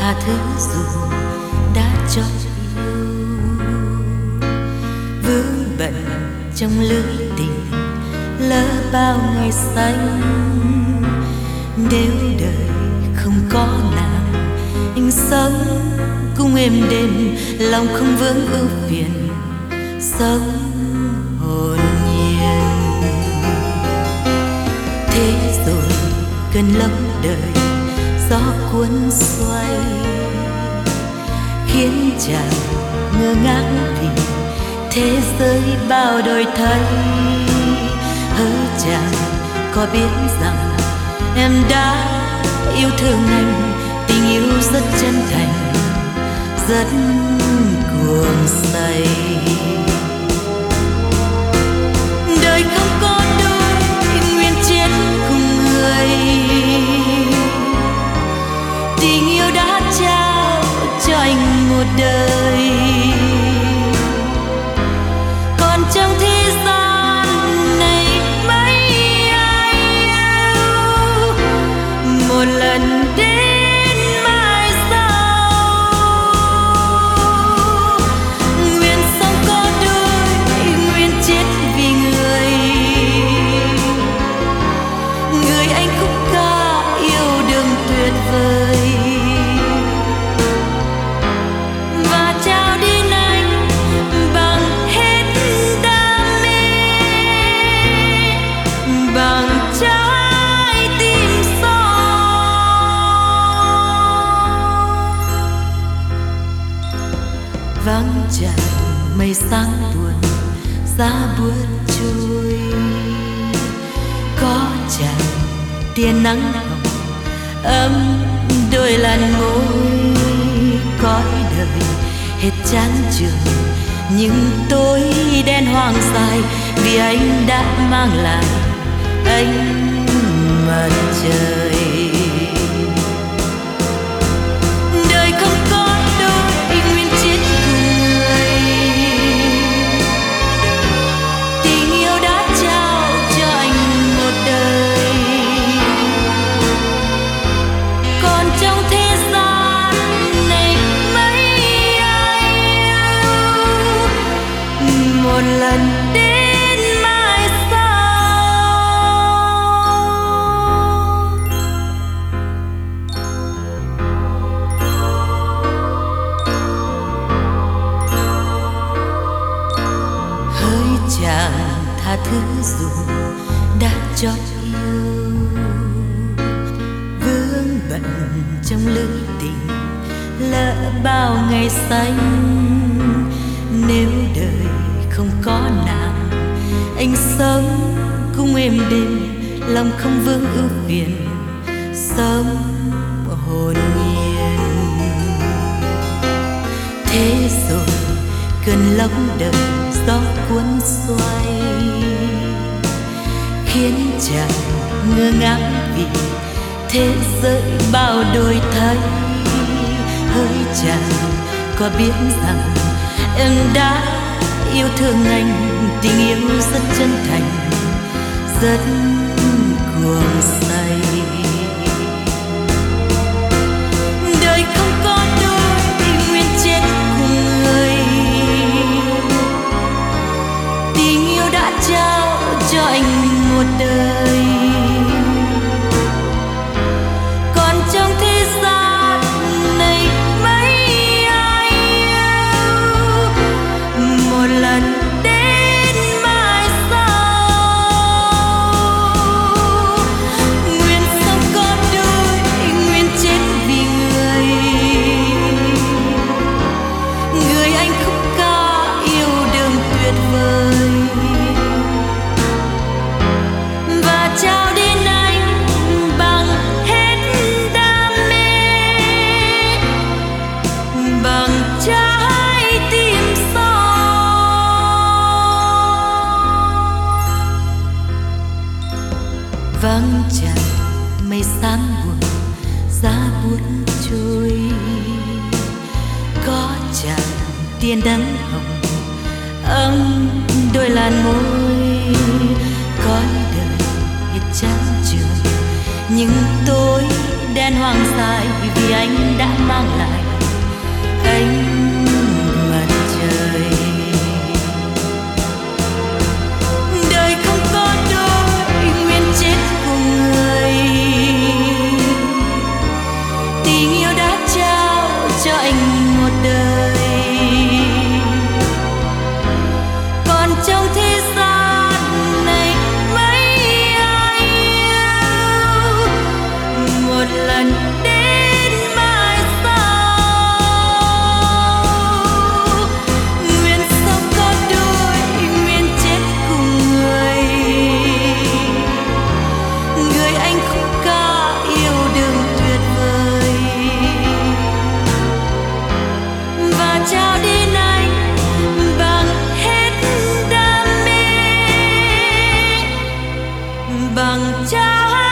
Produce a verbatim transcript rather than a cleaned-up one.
tha thứ dù đã cho yêu. Vướng bận trong lưới tình lỡ bao ngày xanh. Nếu đời không có nàng, anh sống cũng êm đềm, lòng không vướng ưu phiền, sống hồn nhiên. Thế rồi cơn lốc đời gió cuốn xoay, khiến chàng ngơ ngác vì thế giới bao đổi thay. Hỡi chàng có biết rằng em đã yêu thương anh, tình yêu rất chân thành, rất cuồng say. Đời không có đôi nguyện chết cùng người, tình yêu đã trao cho anh một đời. Còn trong thế gian này mấy ai yêu một lần đến mai sau. Nguyện sống có đôi, nguyện chết vì người, người anh khúc ca yêu đương tuyệt vời. Và trao đến anh bằng hết đam mê, bằng trái tim son. Vắng chàng mây sáng buồn, giá buốt trôi. Có chàng tia nắng hồng ấm đôi làn môi. Cõi đời hết chán trường, nhưng tối đen hoang dài, vì anh đã mang lại ánh mặt trời. Đời không có đôi nguyên chết cùng người, tình yêu đã trao cho anh một đời. Còn trong thế gian này mấy ai yêu một lần đến mai sau. Hỡi chàng tha thứ dù đã cho yêu. Vướng bận trong lưới tình lỡ bao ngày xanh. Nếu đời không có nàng, anh sống cũng êm đềm, lòng không vướng ưu phiền, sống hồn nhiên. Thế rồi cơn lốc đời gió cuốn xoay, khiến chàng ngơ ngác vì thế giới bao đổi thay. Hỡi chàng có biết rằng em đã yêu thương anh, tình yêu rất chân thành, rất cuồng say. Đời không có đôi nguyện chết cùng người, tình yêu đã trao cho anh một đời. Còn trong thế gian này mấy ai yêu một lần đến mai sau. Nguyện sống có đôi, nguyện chết vì người, người anh khúc ca yêu đương tuyệt vời. Và trao đến anh bằng hết đam mê, bằng trái tim son. Vắng chàng mây xám buồn, giá buốt trôi. Có chàng tia nắng hồng ấm đôi làn môi. Cõi đời hết chán trường, nhưng tối đen hoang dài, vì anh đã mang mang lại ánh mặt trời. Đời không có đôi nguyện chết cùng người, tình yêu đã trao cho anh một đời. Còn trong thế gian này mấy ai yêu một lần đến mai sau. Nguyện sống có đôi, nguyện chết cùng người, người anh khúc ca yêu đương tuyệt vời. Và trao đến anh bằng hết đam mê, bằng trao